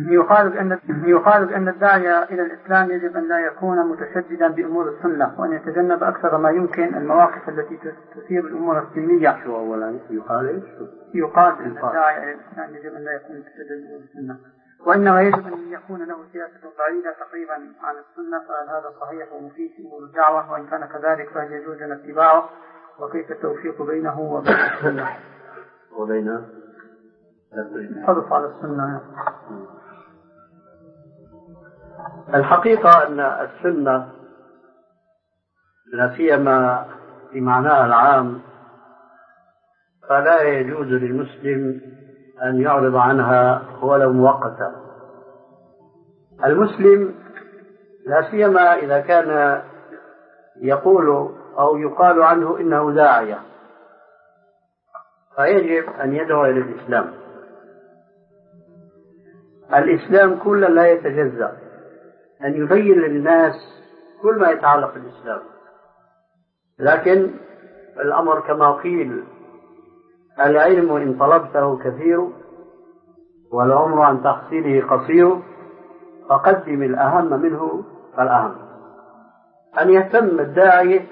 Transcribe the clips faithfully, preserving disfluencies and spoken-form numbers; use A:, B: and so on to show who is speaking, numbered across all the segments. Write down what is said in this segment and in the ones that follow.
A: يقال بأن يقال بأن الداعية إلى الإسلام يجب أن لا يكون متشددا بأمور السنة، وأن يتجنب أكثر ما يمكن المواقف التي تثير الأمور السلمية.
B: شو أولا يقال
A: يقال بأن الداعية إلى الإسلام يجب أن لا يكون متشددا بأمور السنة، وإنما يجب أن يكون له سياسة بعيدة تقريبا عن السنة. فهل هذا صحيح ومفيد في أمور الدعوة؟ وإن كان كذلك فهل يجوز لنا اتباعه؟ وكيف التوفيق بينه وبين السنة
B: وبين
A: الحرص على السنة؟
B: الحقيقة أن السنة لا سيما في معناها العام فلا يجوز للمسلم أن يعرض عنها ولو مؤقتا. المسلم لا سيما إذا كان يقول أو يقال عنه إنه داعية فيجب أن يدعو إلى الإسلام. الإسلام كله لا يتجزأ، أن يبين للناس كل ما يتعلق بالإسلام. لكن الأمر كما قيل: العلم إن طلبته كثير والعمر عن تحصيله قصير، فقدم الأهم منه فالأهم. أن يهتم الداعي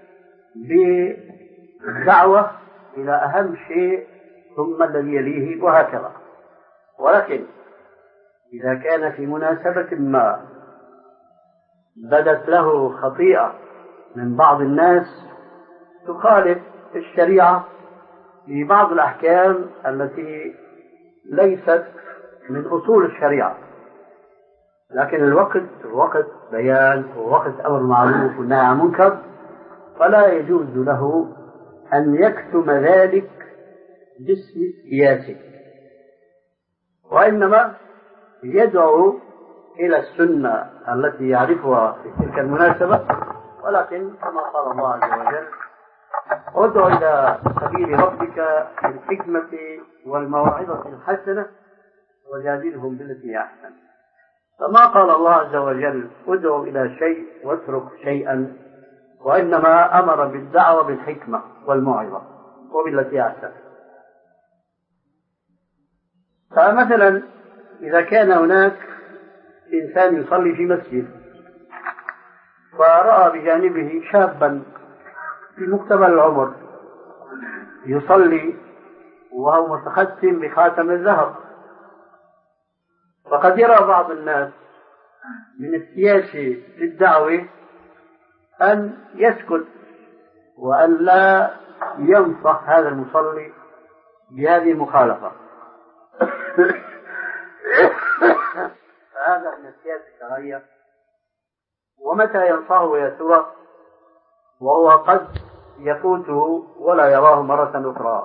B: بالدعوة إلى أهم شيء ثم الذي يليه وهكذا. ولكن إذا كان في مناسبة ما بدت له خطيئة من بعض الناس تخالف الشريعة في بعض الأحكام التي ليست من أصول الشريعة، لكن الوقت وقت بيان ووقت أمر معروف والنهي عن منكر، فلا يجوز له أن يكتم ذلك باسم سياسي، وإنما يدعو إلى السنة التي يعرفها في تلك المناسبة. ولكن كما قال الله عز وجل: ادع إلى سبيل ربك بالحكمة والموعظة الحسنة وجادلهم بالتي هي أحسن. فما قال الله عز وجل ادع إلى شيء واترك شيئا، وإنما أمر بالدعوة بالحكمة والموعظة وبالتي هي أحسن. فمثلا إذا كان هناك إنسان يصلي في مسجد فرأى بجانبه شابا في مقتبل العمر يصلي وهو متختم بخاتم الذهب، فقد يرى بعض الناس من السياسي في الدعوة أن يسكت وأن لا ينصح هذا المصلي بهذه المخالفة. فهذا من السياسة الشرعية. ومتى ينصحه يا ترى وهو قد يفوته ولا يراه مرة أخرى؟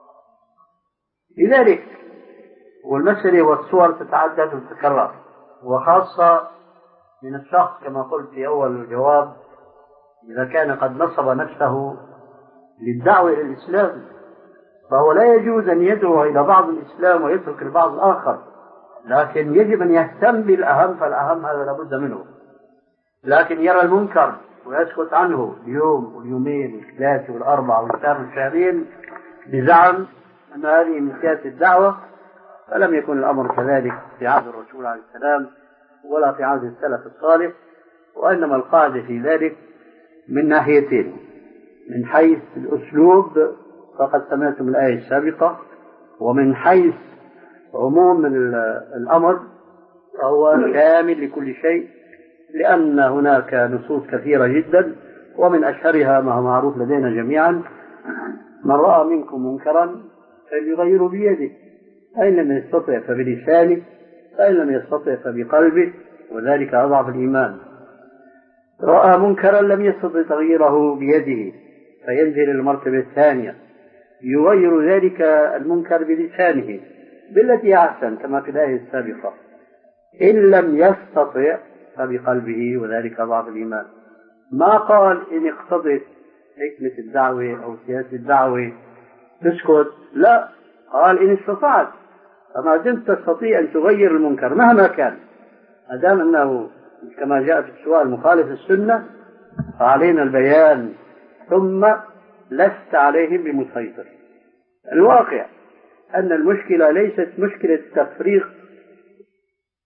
B: لذلك والمسألة والصور تتعدد وتتكرر، وخاصة من الشخص كما قلت في أول الجواب إذا كان قد نصب نفسه للدعوة إلى الإسلام، فهو لا يجوز أن يدعو إلى بعض الإسلام ويترك البعض الآخر، لكن يجب أن يهتم بالأهم، فالأهم هذا لابد منه. لكن يرى المنكر ويسكت عنه اليوم واليومين والثلاثة والأربعة والشهر والشهرين بزعم أن هذه من سياسة الدعوة، فلم يكن الأمر كذلك في عهد الرسول عليه السلام ولا في عهد السلف الصالح. وإنما القاعدة في ذلك من ناحيتين: من حيث الأسلوب فقد سمعتم الآية السابقة، ومن حيث عموم الأمر فهو شامل لكل شيء، لأن هناك نصوص كثيرة جدا، ومن أشهرها ما هو معروف لدينا جميعا: من رأى منكم منكرا فليغيره بيده، فإن لم يستطع فبلسانه، فإن لم يستطع فبقلبه، وذلك أضعف الإيمان. رأى منكرا لم يستطع تغييره بيده فينزل المرتبة الثانية، يغير ذلك المنكر بلسانه بالتي أحسن كما في الآية السابقة. إن لم يستطع فبقلبه، وذلك ضعف الإيمان. ما قال إن اقتضت حكمة الدعوة أو سياسة الدعوة تسكت، لا، قال إن استطعت. فما دمت تستطيع أن تغير المنكر مهما كان، أدام أنه كما جاء في السؤال مخالف السنة، فعلينا البيان، ثم لست عليهم بمسيطر. الواقع أن المشكلة ليست مشكلة تفريق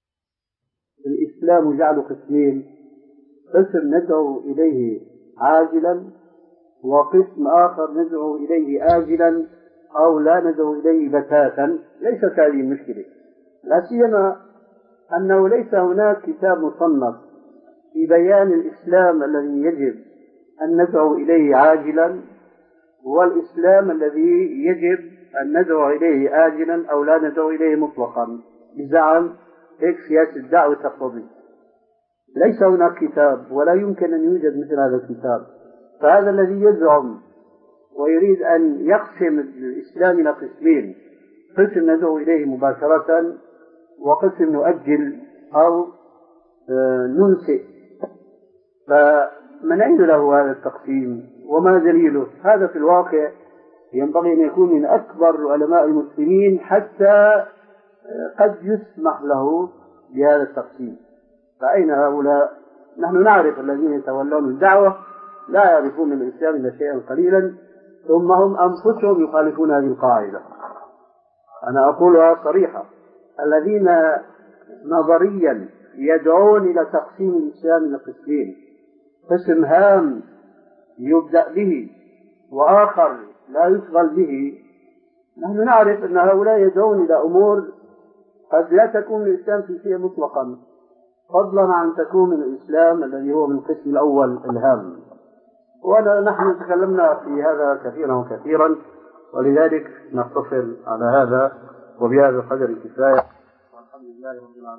B: الإسلام جعله قسمين: قسم ندعو إليه عاجلا، وقسم آخر ندعو إليه آجلا أو لا ندعو إليه بتاتا. ليست هذه المشكلة، لا سيما أنه ليس هناك كتاب مصنف في بيان الإسلام الذي يجب أن ندعو إليه عاجلا والإسلام الذي يجب أن ندعو إليه آجلا أو لا ندعو إليه مطلقا بزعم هيك سياسة الدعوة تقتضي. ليس هناك كتاب ولا يمكن أن يوجد مثل هذا الكتاب. فهذا الذي يزعم ويريد أن يقسم الإسلام إلى قسمين: قسم ندعو إليه مباشرة وقسم نؤجل أو ننسئ، فمن أين له هذا التقسيم وما دليله؟ هذا في الواقع ينبغي أن يكون من أكبر علماء المسلمين حتى قد يسمح له بهذا التقسيم. فأين هؤلاء؟ نحن نعرف الذين يتولون الدعوة لا يعرفون من الإسلام إلا شيئا قليلا، ثم هم أنفسهم يخالفون هذه القاعدة. أنا أقولها صريحة: الذين نظريا يدعون إلى تقسيم الإسلام إلى قسمين: قسم هام يبدأ به وآخر لا يشغل به، نحن نعرف أن هؤلاء يدعون إلى أمور قد لا تكون الإسلام في شيء مطلقا، فضلا عن تكون من الإسلام الذي هو من القسم الأول الهام. ونحن تكلمنا في هذا كثيرا وكثيرا، ولذلك نقتصر على هذا وبهذا القدر كفاية، والحمد لله رب العالمين.